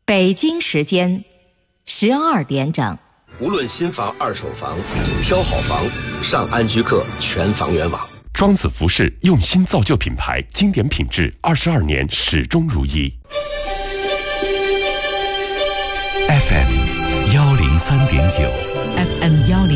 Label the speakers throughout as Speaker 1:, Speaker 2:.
Speaker 1: 北京时间12点整。
Speaker 2: 无论新房、二手房，挑好房，上安居客全房源网。
Speaker 3: 庄子服饰用心造就品牌，经典品质，22年始终如一。
Speaker 4: FM 103.9
Speaker 5: FM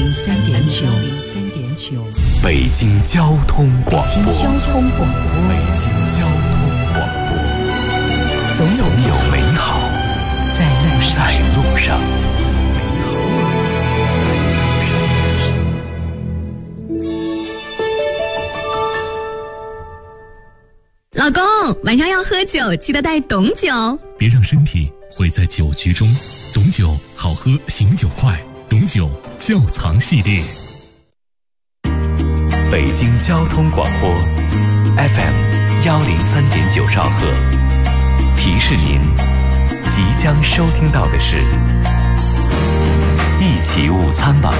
Speaker 5: 103.9
Speaker 4: 北京交通广播。
Speaker 5: 北京交通广播。
Speaker 4: 北京交通广播。总有美好在路上。
Speaker 6: 老公，晚上要喝酒，记得带董酒，
Speaker 7: 别让身体毁在酒局中。董酒好喝，醒酒快。董酒窖藏系列。
Speaker 4: 北京交通广播 FM 103.9兆赫。提示您，即将收听到的是一起午餐吧。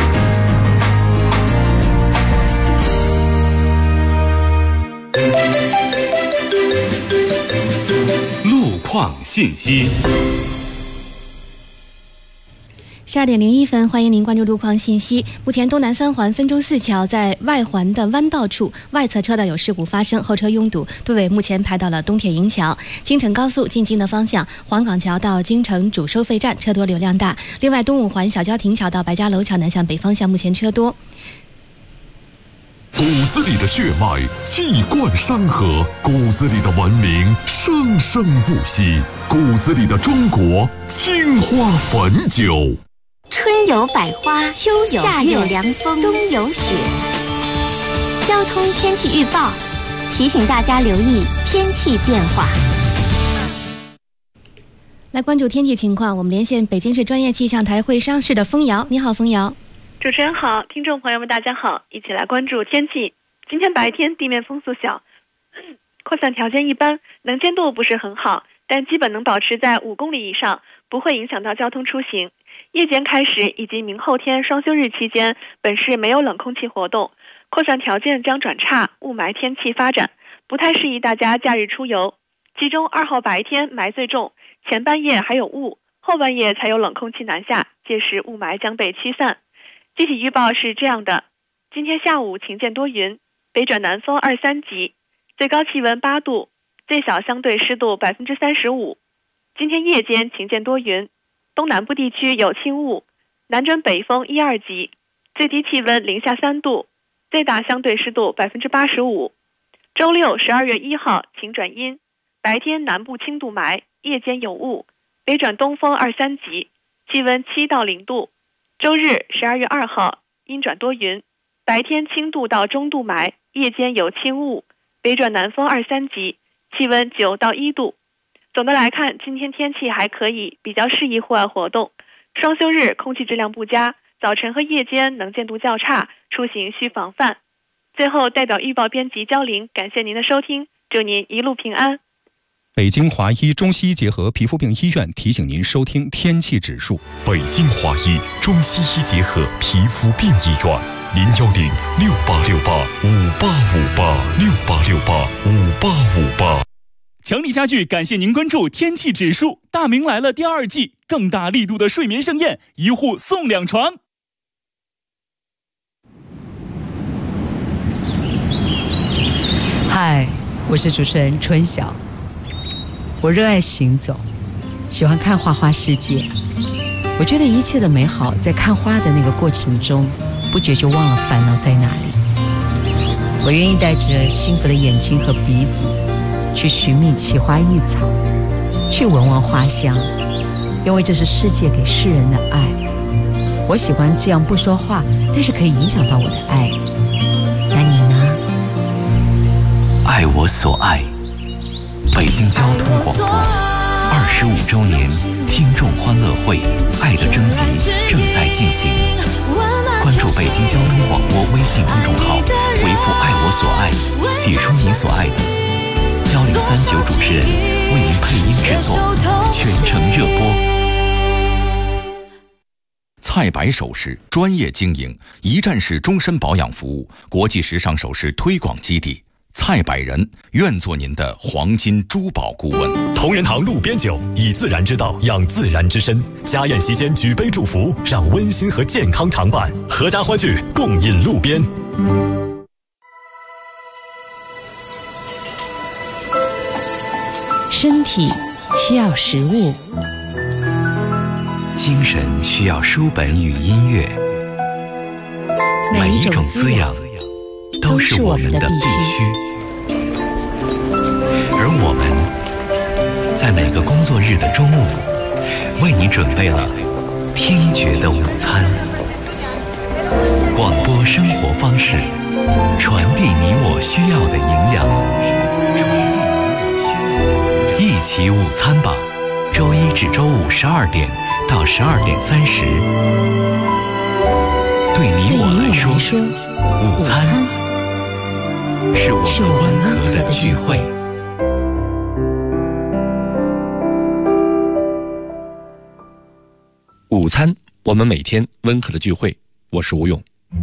Speaker 4: 路况信息。
Speaker 8: 12点01分，欢迎您关注路况信息。目前东南三环分钟寺桥在外环的弯道处外侧车道有事故发生，后车拥堵，队尾目前排到了东铁营桥。京承高速进京的方向，黄岗桥到京承主收费站车多流量大。另外，东五环小郊亭桥到白家楼桥南向北方向目前车多。
Speaker 9: 骨子里的血脉气贯山河，骨子里的文明生生不息，骨子里的中国青花汾酒。
Speaker 10: 春有百花，秋有夏有凉风，冬有雪。交通天气预报提醒大家留意天气变化。
Speaker 8: 来关注天气情况，我们连线北京市专业气象台会商室的封瑶。你好，封瑶。
Speaker 11: 主持人好，听众朋友们大家好，一起来关注天气。今天白天地面风速小，扩散条件一般，能见度不是很好，但基本能保持在5公里以上，不会影响到交通出行。夜间开始以及明后天双休日期间，本市没有冷空气活动，扩散条件将转差，雾霾天气发展，不太适宜大家假日出游。其中2号白天霾最重，前半夜还有雾，后半夜才有冷空气南下，届时雾霾将被驱散。具体预报是这样的：今天下午晴间多云，北转南风2-3级，最高气温8度，最小相对湿度35%。今天夜间晴间多云，东南部地区有轻雾，南转北风1-2级，最低气温零下3度，最大相对湿度85%。周六12月1号晴转阴，白天南部轻度霾，夜间有雾，北转东风2-3级，气温7到0度。周日12月2号阴转多云，白天轻度到中度霾，夜间有轻雾，北转南风2-3级，气温9到1度。总的来看，今天天气还可以，比较适宜户外活动。双休日空气质量不佳，早晨和夜间能见度较差，出行需防范。最后，代表预报编辑焦玲，感谢您的收听，祝您一路平安。
Speaker 12: 北京华医中西医结合皮肤病医院提醒您收听天气指数。
Speaker 9: 北京华医中西医结合皮肤病医院，010-6868-5858，6868-5858。
Speaker 13: 强力家具感谢您关注天气指数，大明来了第2季，更大力度的睡眠盛宴，1户送2床。
Speaker 5: 嗨，我是主持人春晓。我热爱行走，喜欢看花花世界。我觉得一切的美好在看花的那个过程中，不觉就忘了烦恼在哪里。我愿意带着幸福的眼睛和鼻子，去寻觅奇花异草，去闻闻花香，因为这是世界给世人的爱。我喜欢这样不说话，但是可以影响到我的爱。那你呢？
Speaker 4: 爱我所爱。北京交通广播25周年听众欢乐会爱的征集正在进行，关注北京交通广播微信公众号，回复爱我所爱，写出你所爱的，1039主持人为您配音制作，全程热播。
Speaker 14: 菜百首饰专业经营，一站式终身保养服务，国际时尚首饰推广基地。 蔡百人愿做您的黄金珠宝顾问。
Speaker 15: 同仁堂路边酒，以自然之道养自然之身。家宴席间举杯祝福，让温馨和健康常伴。阖家欢聚，共饮路边。
Speaker 1: 身体需要食物，
Speaker 4: 精神需要书本与音乐，每一种滋养都是我们的必须。而我们在每个工作日的中午，为你准备了听觉的午餐。广播生活方式，传递你我需要的营养。一起午餐吧，周一至周五12点到12点30。对你我来说，午餐是我们温和的聚会。
Speaker 16: 午餐，我们每天温和的聚会。我是吴勇。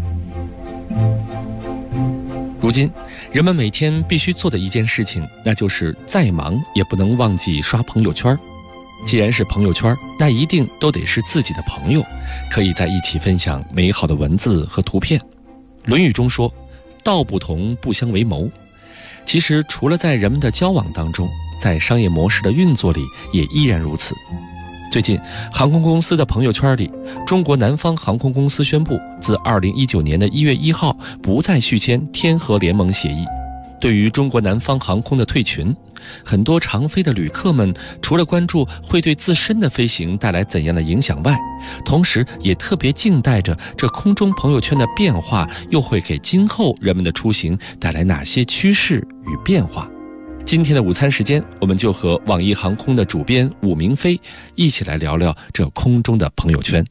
Speaker 16: 如今，人们每天必须做的一件事情，那就是再忙也不能忘记刷朋友圈。既然是朋友圈，那一定都得是自己的朋友，可以在一起分享美好的文字和图片。《论语》中说：“道不同，不相为谋。”其实，除了在人们的交往当中，在商业模式的运作里也依然如此。最近，航空公司的朋友圈里，中国南方航空公司宣布，自2019年的1月1号不再续签天合联盟协议。对于中国南方航空的退群，很多常飞的旅客们除了关注会对自身的飞行带来怎样的影响外，同时也特别静待着这空中朋友圈的变化又会给今后人们的出行带来哪些趋势与变化。今天的午餐时间，我们就和网易航空的主编武明飞一起来聊聊这空中的朋友圈。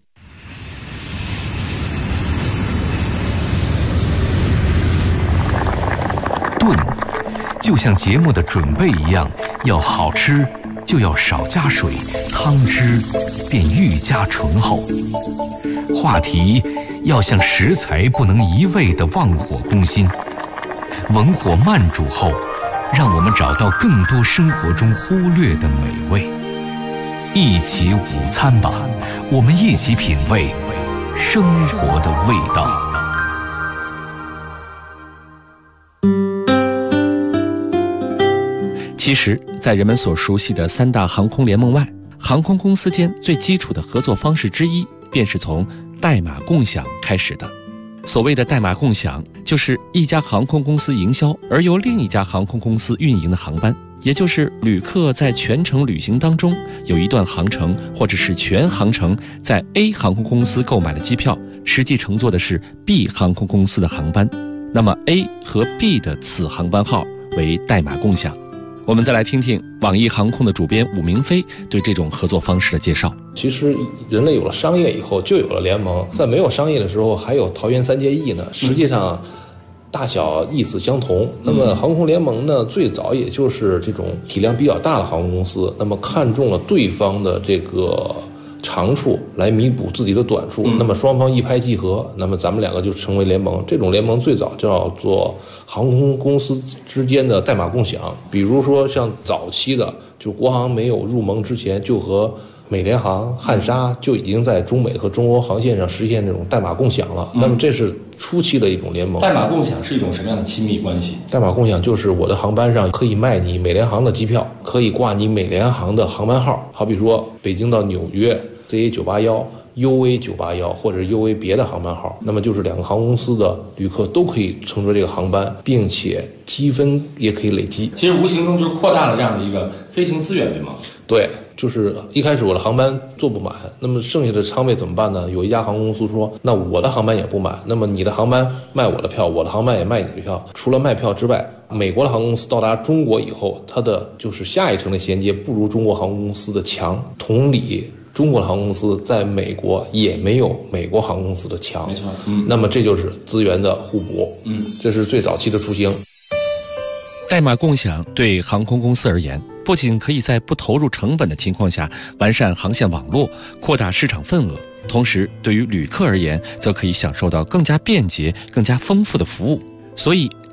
Speaker 4: 炖就像节目的准备一样，要好吃就要少加水，汤汁便愈加醇厚。话题要像食材不能一味地忘火攻心，文火慢煮后，让我们找到更多生活中忽略的美味。一起午餐吧，我们一起品味生活的味道。
Speaker 16: 其实，在人们所熟悉的3大航空联盟外，航空公司间最基础的合作方式之一，便是从代码共享开始的。所谓的代码共享，就是一家航空公司营销而由另一家航空公司运营的航班，也就是旅客在全程旅行当中，有一段航程或者是全航程在 A 航空公司购买的机票，实际乘坐的是 B 航空公司的航班，那么 A 和 B 的此航班号为代码共享。我们再来听听网易航空的主编武明飞对这种合作方式的介绍。
Speaker 17: 其实人类有了商业以后就有了联盟，在没有商业的时候还有桃园三结义呢，实际上大小意思相同。那么航空联盟呢，最早也就是这种体量比较大的航空公司，那么看中了对方的这个长处来弥补自己的短处，那么双方一拍即合，那么咱们两个就成为联盟。这种联盟最早叫做航空公司之间的代码共享。比如说像早期的，就国航没有入盟之前，就和美联航、汉莎就已经在中美和中欧航线上实现这种代码共享了。那么这是初期的一种联盟。
Speaker 16: 代码共享是一种什么样的亲密关系？
Speaker 17: 代码共享就是我的航班上可以卖你美联航的机票，可以挂你美联航的航班号，好比说北京到纽约 CA981、UA981 或者 UA 别的航班号，那么就是两个航空公司的旅客都可以乘坐这个航班，并且积分也可以累积。
Speaker 16: 其实无形中就是扩大了这样的一个飞行资源，对吗？
Speaker 17: 对，就是一开始我的航班坐不满，那么剩下的舱位怎么办呢？有一家航空公司说，那我的航班也不满，那么你的航班卖我的票，我的航班也卖你的票。除了卖票之外，美国的航空公司到达中国以后，它的就是下一程的衔接不如中国航空公司的强。同理，中国的航空公司在美国也没有美国航空公司的强。
Speaker 16: 没错，
Speaker 17: 那么这就是资源的互补。这是最早期的雏形。
Speaker 16: 代码共享对航空公司而言，不仅可以在不投入成本的情况下完善航线网络，扩大市场份额，同时对于旅客而言，则可以享受到更加便捷、更加丰富的服务。所以，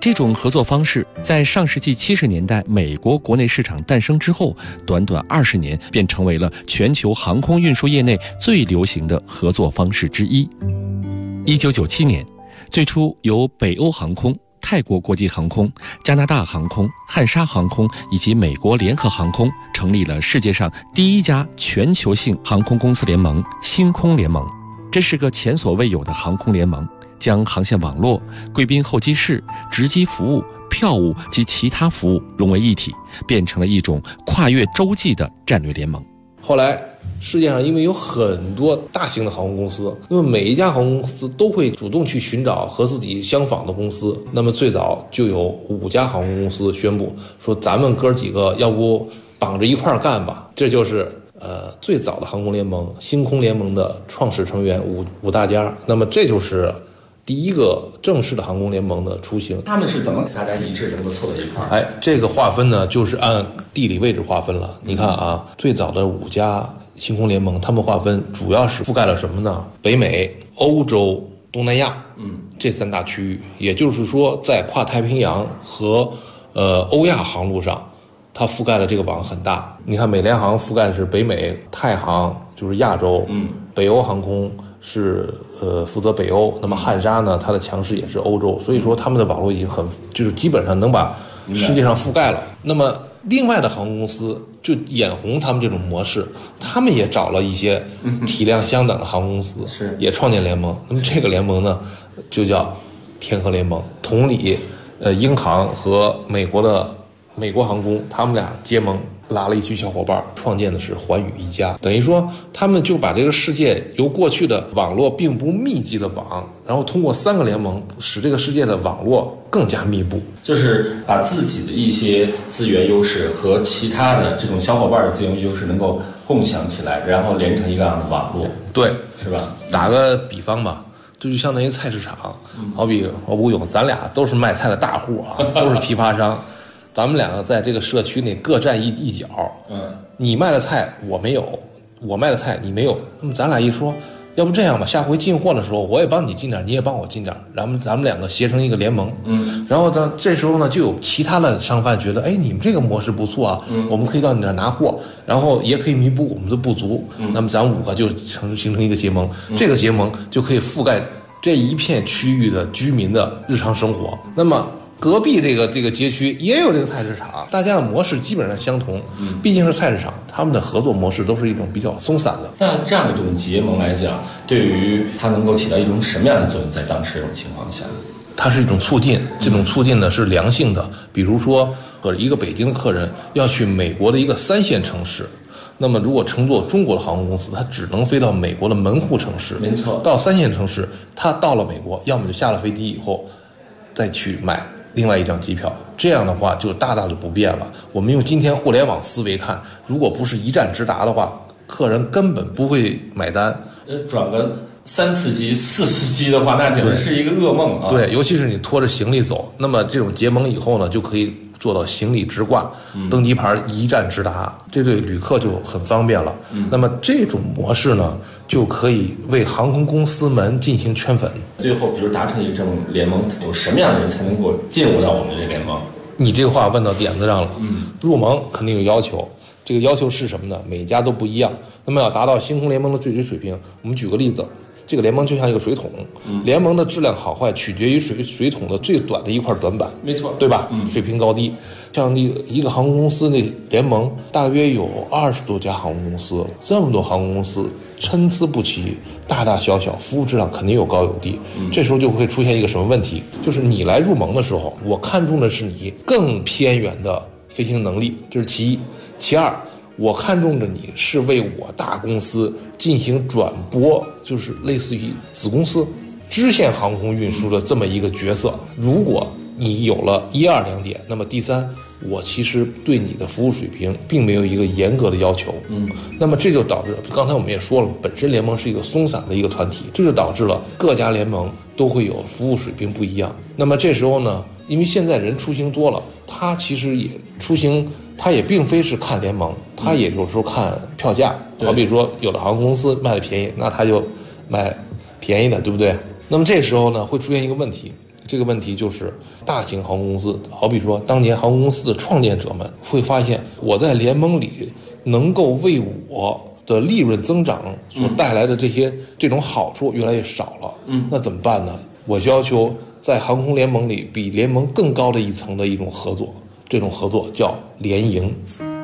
Speaker 16: 这种合作方式在上世纪70年代美国国内市场诞生之后，短短20年便成为了全球航空运输业内最流行的合作方式之一。1997年，最初由北欧航空、泰国国际航空、加拿大航空、汉莎航空以及美国联合航空成立了世界上第一家全球性航空公司联盟——星空联盟。这是个前所未有的航空联盟，将航线网络、贵宾候机室、值机服务、票务及其他服务融为一体，变成了一种跨越洲际的战略联盟。
Speaker 17: 后来世界上因为有很多大型的航空公司，那么每一家航空公司都会主动去寻找和自己相仿的公司。那么最早就有5家航空公司宣布说，咱们哥几个要不绑着一块儿干吧。这就是最早的航空联盟——星空联盟的创始成员五大家。那么这就是第一个正式的航空联盟的雏形。
Speaker 16: 他们是怎么大家一致能够凑在一块儿？
Speaker 17: 这个划分呢，就是按地理位置划分了。你看啊，最早的5家星空联盟，他们划分主要是覆盖了什么呢？北美、欧洲、东南亚，这3大区域。也就是说，在跨太平洋和欧亚航路上，它覆盖的这个网很大。你看，美联航覆盖的是北美，太航就是亚洲，北欧航空是负责北欧，那么汉莎呢，它的强势也是欧洲，所以说他们的网络已经就是基本上能把世界上覆盖了。那么另外的航空公司就眼红他们这种模式，他们也找了一些体量相等的航空公司，也创建联盟。那么这个联盟呢，就叫天河联盟。同理，英航和美国航空，他们俩结盟，拉了一群小伙伴，创建的是寰宇一家。等于说他们就把这个世界由过去的网络并不密集的网，然后通过3个联盟使这个世界的网络更加密布，
Speaker 16: 就是把自己的一些资源优势和其他的这种小伙伴的资源优势能够共享起来，然后连成一个样的网络。
Speaker 17: 对，
Speaker 16: 是吧？
Speaker 17: 打个比方吧，这就相当于菜市场，好比吴勇，咱俩都是卖菜的大户啊，都是批发商。咱们两个在这个社区内各占一角，你卖的菜我没有，我卖的菜你没有，那么咱俩一说，要不这样吧，下回进货的时候我也帮你进点，你也帮我进点，然后咱们两个结成一个联盟，然后呢，这时候呢就有其他的商贩觉得，哎，你们这个模式不错啊，我们可以到你那儿拿货，然后也可以弥补我们的不足，那么咱们5个就形成一个结盟，这个结盟就可以覆盖这一片区域的居民的日常生活。那么隔壁这个街区也有这个菜市场，大家的模式基本上相同，毕竟是菜市场，他们的合作模式都是一种比较松散的。
Speaker 16: 那这样的这种结盟来讲，对于它能够起到一种什么样的作用？在当时这种情况下，
Speaker 17: 它是一种促进，这种促进呢是良性的。比如说，一个北京的客人要去美国的一个3线城市，那么如果乘坐中国的航空公司，他只能飞到美国的门户城市，
Speaker 16: 没错，
Speaker 17: 到3线城市，他到了美国，要么就下了飞机以后再去买另外一张机票，这样的话就大大的不便了。我们用今天互联网思维看，如果不是一站直达的话，客人根本不会买单。
Speaker 16: 转个3次机、4次机的话，那简直是一个噩梦啊！
Speaker 17: 对，尤其是你拖着行李走，那么这种结盟以后呢，就可以做到行李直挂，登机牌一站直达，这对旅客就很方便了。那么这种模式呢，就可以为航空公司们进行圈粉。
Speaker 16: 最后，比如达成一个这种联盟，有什么样的人才能够进入到我们这个联盟？
Speaker 17: 你这个话问到点子上了。入盟肯定有要求，这个要求是什么呢？每家都不一样。那么要达到星空联盟的最低水平，我们举个例子。这个联盟就像一个水桶，联盟的质量好坏取决于水桶的最短的一块短板，
Speaker 16: 没错，
Speaker 17: 对吧？水平高低，像一个航空公司那联盟大约有20多家航空公司，这么多航空公司参差不齐，大大小小，服务质量肯定有高有低。这时候就会出现一个什么问题？就是你来入盟的时候，我看重的是你更偏远的飞行能力，这是其一。其二，我看重着你是为我大公司进行转播，就是类似于子公司支线航空运输的这么一个角色。如果你有了1、2、2点，那么第3，我其实对你的服务水平并没有一个严格的要求。那么这就导致，刚才我们也说了，本身联盟是一个松散的一个团体，这就导致了各家联盟都会有服务水平不一样。那么这时候呢，因为现在人出行多了，他其实也出行，他也并非是看联盟，他也有时候看票价。好比说有的航空公司卖的便宜，那他就买便宜的，对不对？那么这时候呢，会出现一个问题， 这个问题就是大型航空公司，好比说当年航空公司的创建者们会发现，我在联盟里能够为我的利润增长所带来的这种好处越来越少了。那怎么办呢？我要求在航空联盟里比联盟更高的一层的一种合作，这种合作叫联营。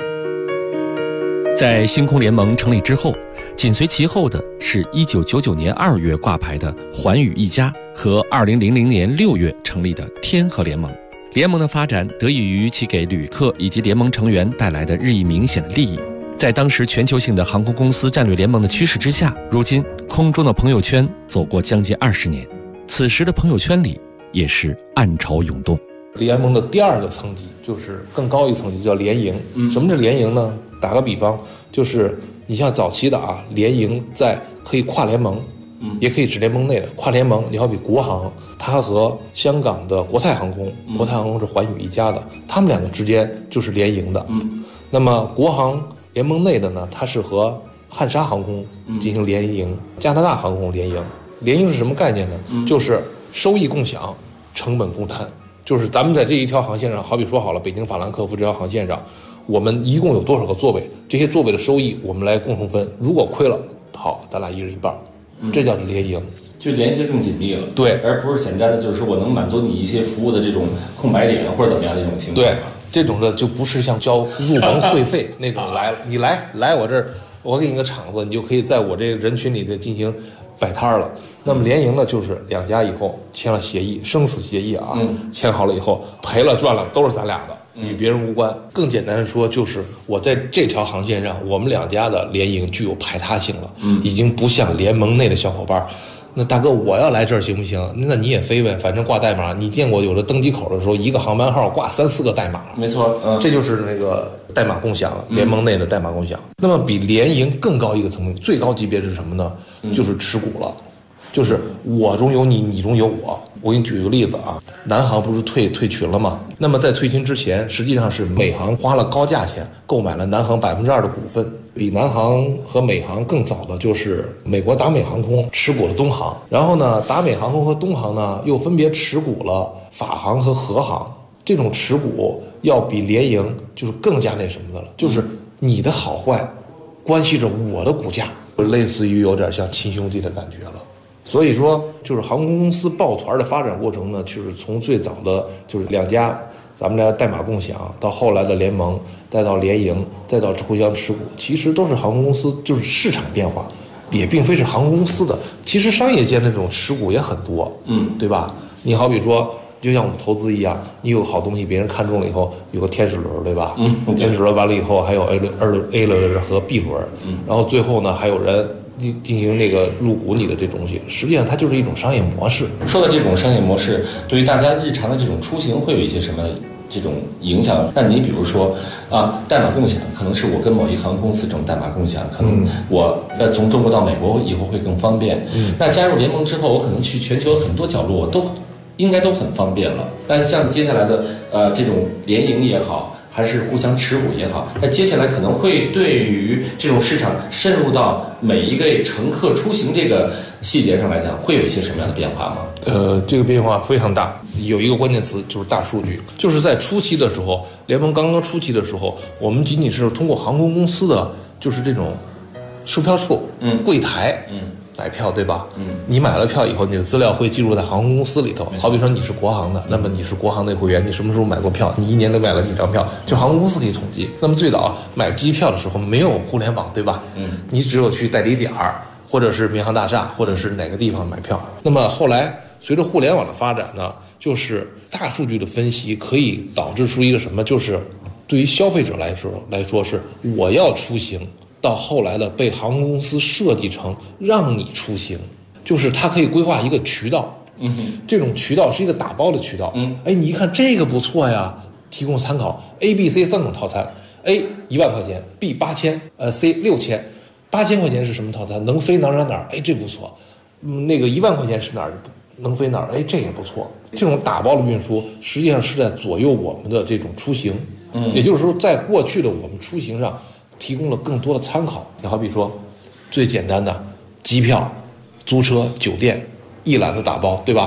Speaker 16: 在星空联盟成立之后，紧随其后的是1999年2月挂牌的环宇一家和2000年6月成立的天河联盟。联盟的发展得益于其给旅客以及联盟成员带来的日益明显的利益。在当时全球性的航空公司战略联盟的驱使之下，如今空中的朋友圈走过将近20年，此时的朋友圈里也是暗潮涌动。
Speaker 17: 联盟的第二个层级就是更高一层级，叫联营。什么是联营呢？打个比方，就是你像早期的联营可以跨联盟，也可以指联盟内的跨联盟。你好比国航，它和香港的国泰航空，国泰航空是环宇一家的，他们两个之间就是联营的。那么国航联盟内的呢，它是和汉莎航空进行联营，加拿大航空联营。联营是什么概念呢？就是收益共享，成本共摊。就是咱们在这一条航线上，好比说好了，北京法兰克福这条航线上，我们一共有多少个座位？这些座位的收益我们来共同分。如果亏了，好，咱俩一人一半，这叫做联营，
Speaker 18: 就联系得更紧密了。
Speaker 17: 对，
Speaker 18: 而不是简单的就是我能满足你一些服务的这种空白点或者怎么样的这种情况。
Speaker 17: 对，这种的就不是像交入盟会费那种来了，你来我这儿，我给你个场子，你就可以在我这个人群里头进行摆摊了。那么联营呢，就是两家以后签了协议，生死协议签好了以后，赔了赚了都是咱俩的，与别人无关。更简单的说，就是我在这条航线上，我们两家的联营具有排他性了，已经不像联盟内的小伙伴。那大哥，我要来这儿行不行？那你也飞呗，反正挂代码。你见过有的登机口的时候，一个航班号挂3、4个代码？
Speaker 18: 没错，
Speaker 17: 这就是那个代码共享了，联盟内的代码共享。那么比联营更高一个层面，最高级别是什么呢？就是持股了。就是我中有你，你中有我。我给你举个例子南航不是退群了吗？那么在退群之前，实际上是美航花了高价钱购买了南航2%的股份。比南航和美航更早的就是美国达美航空持股了东航，然后呢，达美航空和东航呢又分别持股了法航和和航。这种持股要比联营就是更加那什么的了，就是你的好坏关系着我的股价，类似于有点像亲兄弟的感觉了。所以说，就是航空公司抱团的发展过程呢，就是从最早的就是两家咱们俩代码共享，到后来的联盟，再到联营，再到互相持股，其实都是航空公司就是市场变化，也并非是航空公司的。其实商业界那种持股也很多，对吧？你好比说，就像我们投资一样，你有好东西，别人看中了以后，有个天使轮，对吧？天使轮完了以后，还有 A 轮和 B 轮，然后最后呢，还有人进行那个入股你的这东西，实际上它就是一种商业模式。
Speaker 18: 说的这种商业模式，对于大家日常的这种出行会有一些什么这种影响？那你比如说代码共享，可能是我跟某一航空公司这种代码共享，可能我从中国到美国以后会更方便。那加入联盟之后，我可能去全球很多角落，我都应该都很方便了。但像接下来的这种联营也好，还是互相持股也好，那接下来可能会对于这种市场深入到每一个乘客出行这个细节上来讲，会有一些什么样的变化吗？
Speaker 17: 这个变化非常大，有一个关键词就是大数据。就是在初期的时候，联盟刚刚初期的时候，我们仅仅是通过航空公司的就是这种售票处、柜台，买票，对吧？你买了票以后，你的资料会记录在航空公司里头。好比说你是国航的，那么你是国航的会员，你什么时候买过票？你一年都买了几张票？就航空公司可以统计。那么最早买机票的时候没有互联网，对吧？你只有去代理点儿，或者是民航大厦，或者是哪个地方买票。那么后来随着互联网的发展呢，就是大数据的分析可以导致出一个什么？就是对于消费者来说是我要出行。到后来的被航空公司设计成让你出行，就是它可以规划一个渠道，这种渠道是一个打包的渠道，你一看这个不错呀，提供参考 A、B、C 3种套餐 ，A 10000块钱 ，B 8000，C 6000，8000块钱是什么套餐？能飞哪儿？这不错，那个1万块钱是哪儿？能飞哪儿？这也不错。这种打包的运输实际上是在左右我们的这种出行，也就是说，在过去的我们出行上。提供了更多的参考，你好比说，最简单的机票、租车、酒店一揽子打包，对吧？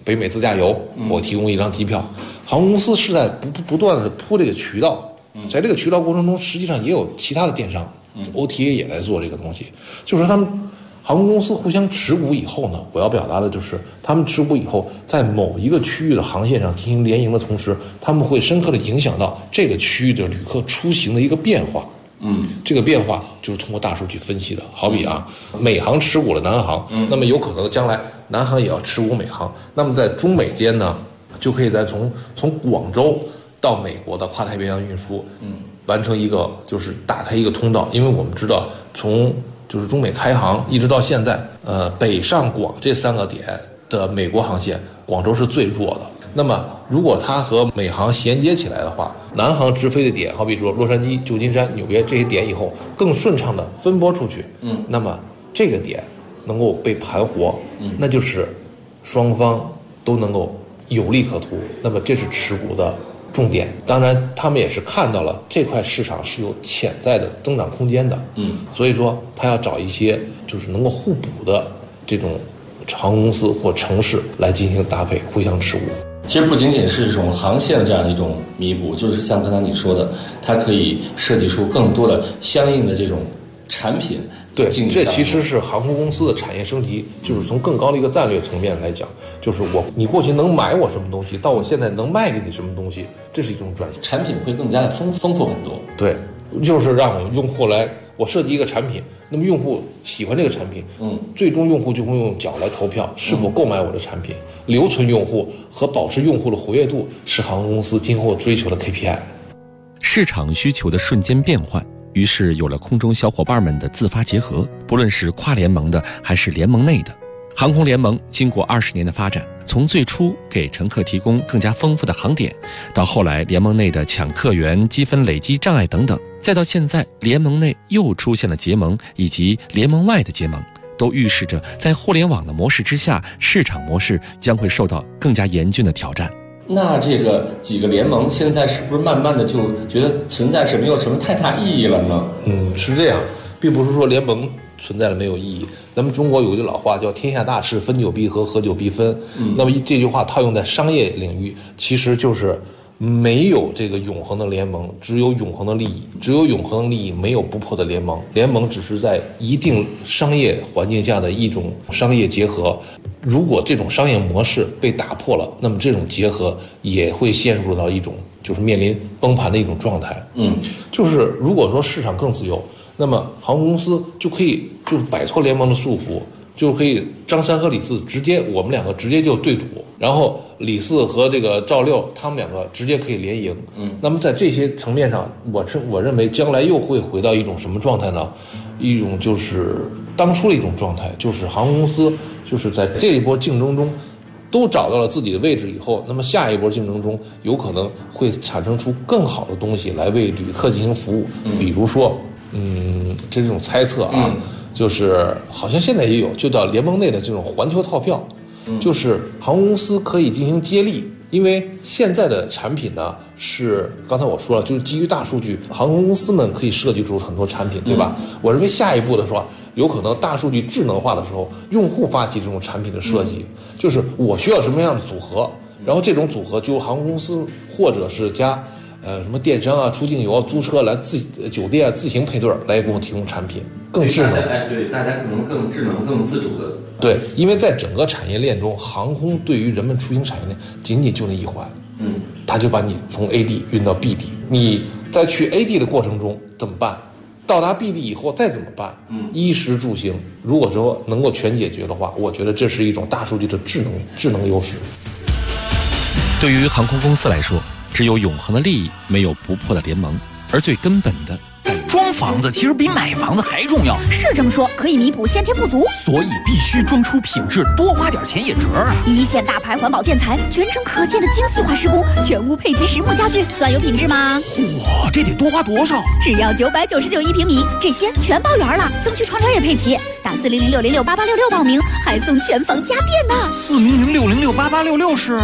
Speaker 17: 北美自驾游，我提供一张机票。航空公司是在不断的铺这个渠道，在这个渠道过程中，实际上也有其他的电商，OTA 也在做这个东西。就是他们航空公司互相持股以后呢，我要表达的就是他们持股以后，在某一个区域的航线上进行联营的同时，他们会深刻的影响到这个区域的旅客出行的一个变化。这个变化就是通过大数据分析的。好比美航持股了南航，那么有可能将来南航也要持股美航，那么在中美间呢，就可以在从广州到美国的跨太平洋运输，完成一个就是打开一个通道。因为我们知道从就是中美开航一直到现在，北上广这3个点的美国航线，广州是最弱的。那么如果它和美航衔接起来的话，南航直飞的点，好比说洛杉矶、旧金山、纽约这些点以后更顺畅的分拨出去，那么这个点能够被盘活，那就是双方都能够有利可图。那么这是持股的重点。当然他们也是看到了这块市场是有潜在的增长空间的，所以说他要找一些就是能够互补的这种航空公司或城市来进行搭配，互相持股。
Speaker 18: 其实不仅仅是这种航线的这样一种弥补，就是像刚才你说的，它可以设计出更多的相应的这种产品。
Speaker 17: 对，这其实是航空公司的产业升级，就是从更高的一个战略层面来讲，就是你过去能买我什么东西，到我现在能卖给你什么东西，这是一种转型，
Speaker 18: 产品会更加的丰富很多。
Speaker 17: 对，就是让我们用户来，我设计一个产品，那么用户喜欢这个产品，最终用户就会用脚来投票，是否购买我的产品。留存用户和保持用户的活跃度是航空公司今后追求的 KPI。
Speaker 16: 市场需求的瞬间变换，于是有了空中小伙伴们的自发结合，不论是跨联盟的还是联盟内的。航空联盟经过20年的发展，从最初给乘客提供更加丰富的航点，到后来联盟内的抢客源、积分累积障碍等等，再到现在联盟内又出现了结盟以及联盟外的结盟，都预示着在互联网的模式之下，市场模式将会受到更加严峻的挑战。
Speaker 18: 那这个几个联盟现在是不是慢慢的就觉得存在是没有什么太大意义了呢？
Speaker 17: 是这样，并不是说联盟存在了没有意义。咱们中国有句老话叫天下大事，分久必合，合久必分。那么这句话套用在商业领域，其实就是没有这个永恒的联盟，只有永恒的利益。只有永恒的利益，没有不破的联盟。联盟只是在一定商业环境下的一种商业结合。如果这种商业模式被打破了，那么这种结合也会陷入到一种就是面临崩盘的一种状态。就是如果说市场更自由，那么航空公司就可以就是摆脱联盟的束缚，就可以张三和李四我们两个直接就对赌，然后李四和这个赵六他们两个直接可以联营。那么在这些层面上，我认为将来又会回到一种什么状态呢？一种就是当初的一种状态，就是航空公司就是在这一波竞争中都找到了自己的位置以后，那么下一波竞争中有可能会产生出更好的东西来为旅客进行服务。比如说这种猜测就是好像现在也有，就叫联盟内的这种环球套票，就是航空公司可以进行接力。因为现在的产品呢，是刚才我说了，就是基于大数据，航空公司们可以设计出很多产品，对吧？我认为下一步的说，有可能大数据智能化的时候，用户发起这种产品的设计，就是我需要什么样的组合，然后这种组合就由航空公司或者是加什么电商啊、出境游啊、租车来酒店自行配对来给我提供产品，更智能。
Speaker 18: 对，大家可能更智能、更自主的。
Speaker 17: 对，因为在整个产业链中，航空对于人们出行产业链仅仅就那一环，它就把你从 A 地运到 B 地，你在去 A 地的过程中怎么办？到达 B 地以后再怎么办？衣食住行，如果说能够全解决的话，我觉得这是一种大数据的智能优势。
Speaker 16: 对于航空公司来说，只有永恒的利益，没有不破的联盟，而最根本的
Speaker 19: 装房子其实比买房子还重要，
Speaker 6: 是这么说，可以弥补先天不足，
Speaker 19: 所以必须装出品质，多花点钱也值啊！
Speaker 6: 一线大牌环保建材，全程可见的精细化施工，全屋配齐实木家具，算有品质吗？
Speaker 19: 哇，这得多花多少？
Speaker 6: 只要9991平米，这些全包圆了，灯具窗帘也配齐，打400-606-8866报名，还送全房家电呢。
Speaker 19: 400-606-8866是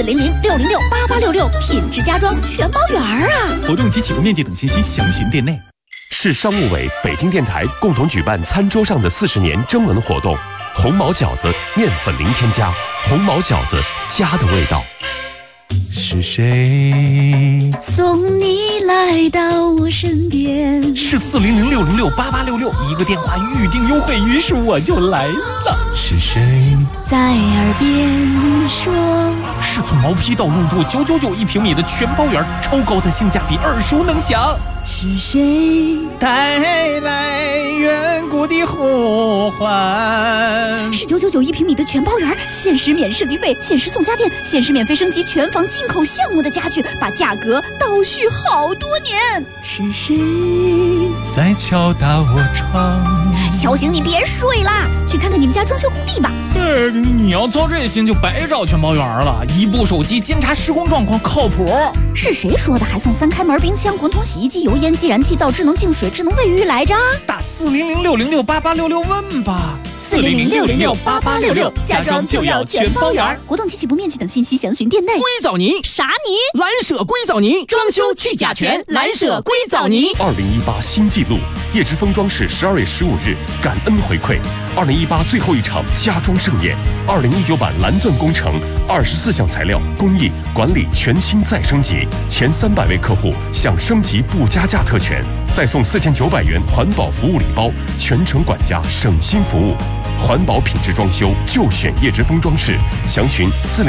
Speaker 6: 400-606-8866，品质家装全包圆啊！
Speaker 7: 活动及起步面积等信息详询店内。
Speaker 3: 市商务委、北京电台共同举办餐桌上的40年征文活动， 红毛饺子面粉零添加，红毛饺子家的味道。
Speaker 20: 是谁
Speaker 6: 送你来到我身边？
Speaker 19: 是400-606-8866，一个电话预定优惠，于是我就来了。
Speaker 20: 是谁
Speaker 6: 在耳边说？
Speaker 19: 是从毛坯到入住999平米的全包园，超高的性价比，耳熟能详。
Speaker 6: 是谁
Speaker 20: 带来远古的呼唤？
Speaker 6: 是999平米的全包园，限时免设计费，限时送家电，限时免费升级全房进口项目的家具，把价格倒叙好多年。是谁
Speaker 20: 在敲打我窗？
Speaker 6: 小醒，你别睡啦，去看看你们家装修工地吧。
Speaker 19: 你要操这心就白找全包园了，一部手机监察施工状况，靠谱。
Speaker 6: 是谁说的还送3开门冰箱、滚筒洗衣机、油烟机、燃气灶、智能净水、智能卫浴来着？
Speaker 19: 打400-606-8866问吧。
Speaker 6: 400-606-8866，家装就要全包园。活动及起步面积等信息详询店内。
Speaker 19: 硅藻泥
Speaker 6: 啥泥？
Speaker 19: 蓝舍硅藻泥，装修去甲醛，蓝舍硅藻泥。
Speaker 3: 2018新纪录，叶之峰装饰12月15日感恩回馈，2018最后一场家装盛宴，2019版蓝钻工程24项材料工艺管理全新再升级，前300位客户享升级不加价特权，再送4900元环保服务礼包，全程管家省心服务。环保品质装修就选叶之峰装饰，详询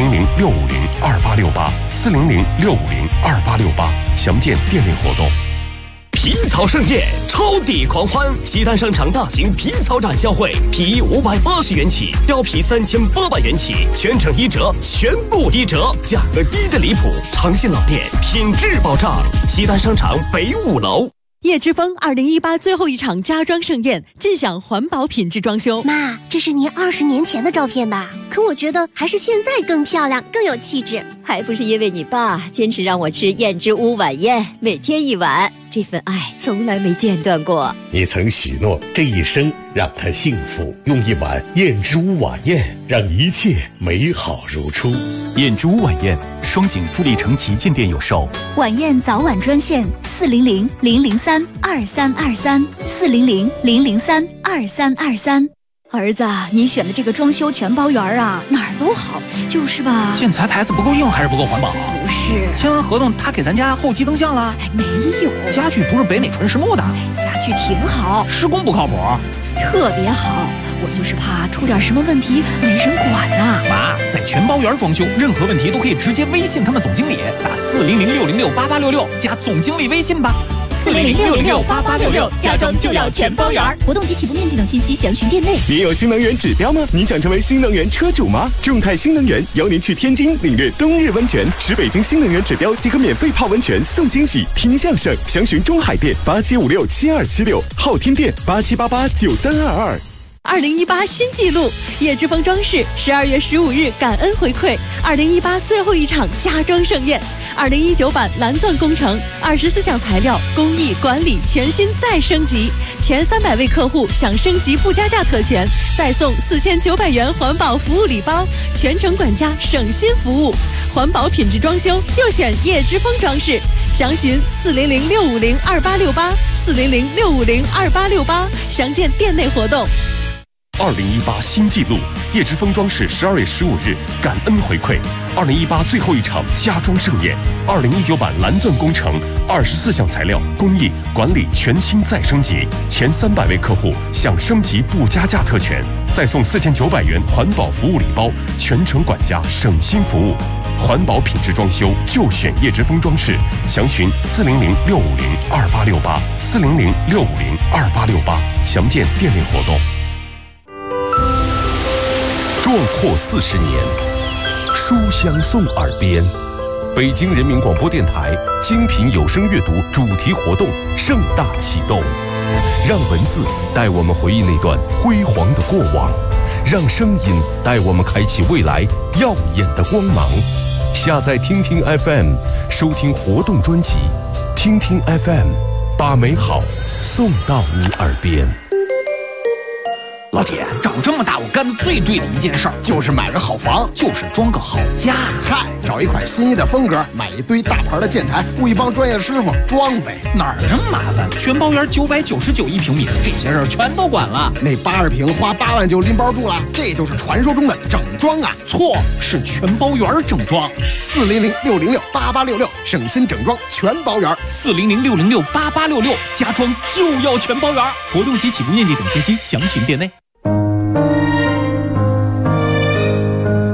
Speaker 3: 400-650-2868，400-650-2868，详见店内活动。
Speaker 2: 皮草盛宴，超抵狂欢！西单商场大型皮草展销会，皮衣580元起，貂皮3800元起，全程1折，全部1折，价格低得离谱，诚信老店，品质保障。西单商场北5楼。
Speaker 21: 叶之峰2018最后一场家装盛宴，尽享环保品质装修。
Speaker 10: 妈，这是您20年前的照片吧？可我觉得还是现在更漂亮，更有气质。
Speaker 22: 还不是因为你爸坚持让我吃燕之屋晚宴，每天1碗，这份爱从来没间断过。
Speaker 23: 你曾许诺这一生让他幸福，用1碗燕之屋晚宴让一切美好如初。
Speaker 24: 燕之屋晚宴，双井富力城旗舰店有售。
Speaker 6: 晚宴早晚专线400-003-2323，400-003-2323。儿子，你选的这个装修全包园啊，哪儿都好，就是吧？
Speaker 19: 建材牌子不够硬还是不够环保？
Speaker 6: 不是，
Speaker 19: 签完合同他给咱家后期增项了？
Speaker 6: 没有，
Speaker 19: 家具不是北美纯实木的。
Speaker 6: 家具挺好，
Speaker 19: 施工不靠谱，
Speaker 6: 特别好。我就是怕出点什么问题没人管呐。
Speaker 19: 妈，在全包园装修，任何问题都可以直接微信他们总经理，打400-606-8866加总经理微信吧。
Speaker 6: 400-606-8866，家装就要全包园。活动及起步面积等信息详询店内。
Speaker 25: 你有新能源指标吗？你想成为新能源车主吗？众泰新能源邀您去天津领略冬日温泉，持北京新能源指标即可免费泡温泉送惊喜听相声。详询中海店87567276，昊天店87889322。
Speaker 21: 2018新纪录，叶之峰装饰12月15日感恩回馈2018最后一场家装盛宴，2019版蓝钻工程24项材料工艺管理全新再升级，前300位客户享升级不加价特权，再送4900元环保服务礼包，全程管家省心服务。环保品质装修就选叶之峰装饰，详询400-650-2868，400-650-2868，详见店内活动。
Speaker 3: 2018新纪录，叶之峰装饰12月15日感恩回馈2018最后一场家装盛宴，2019版蓝钻工程24项材料工艺管理全新再升级，前300位客户享升级不加价特权，再送4900元环保服务礼包，全程管家省心服务。环保品质装修就选叶之峰装饰，详询400-650-2868，400-650-2868，详见店内活动。
Speaker 9: 壮阔40年，书香送耳边。北京人民广播电台精品有声阅读主题活动盛大启动，让文字带我们回忆那段辉煌的过往，让声音带我们开启未来耀眼的光芒。下载听听 FM， 收听活动专辑，听听 FM， 把美好送到你耳边。
Speaker 19: 老铁，长这么大我干的最对的一件事儿，就是买个好房，就是装个好家。
Speaker 5: 嗨，找一款心仪的风格，买一堆大牌的建材，雇一帮专业的师傅装呗。
Speaker 19: 哪儿这么麻烦？全包园999一平米，这些事儿全都管了。
Speaker 5: 那80平花8万就拎包住了，这就是传说中的整装啊！
Speaker 19: 错，是全包园整装。
Speaker 5: 400-606-8866，省心整装全包园。
Speaker 19: 400-606-8866，家装就要全包园。活动及起步面积等信息详询店内。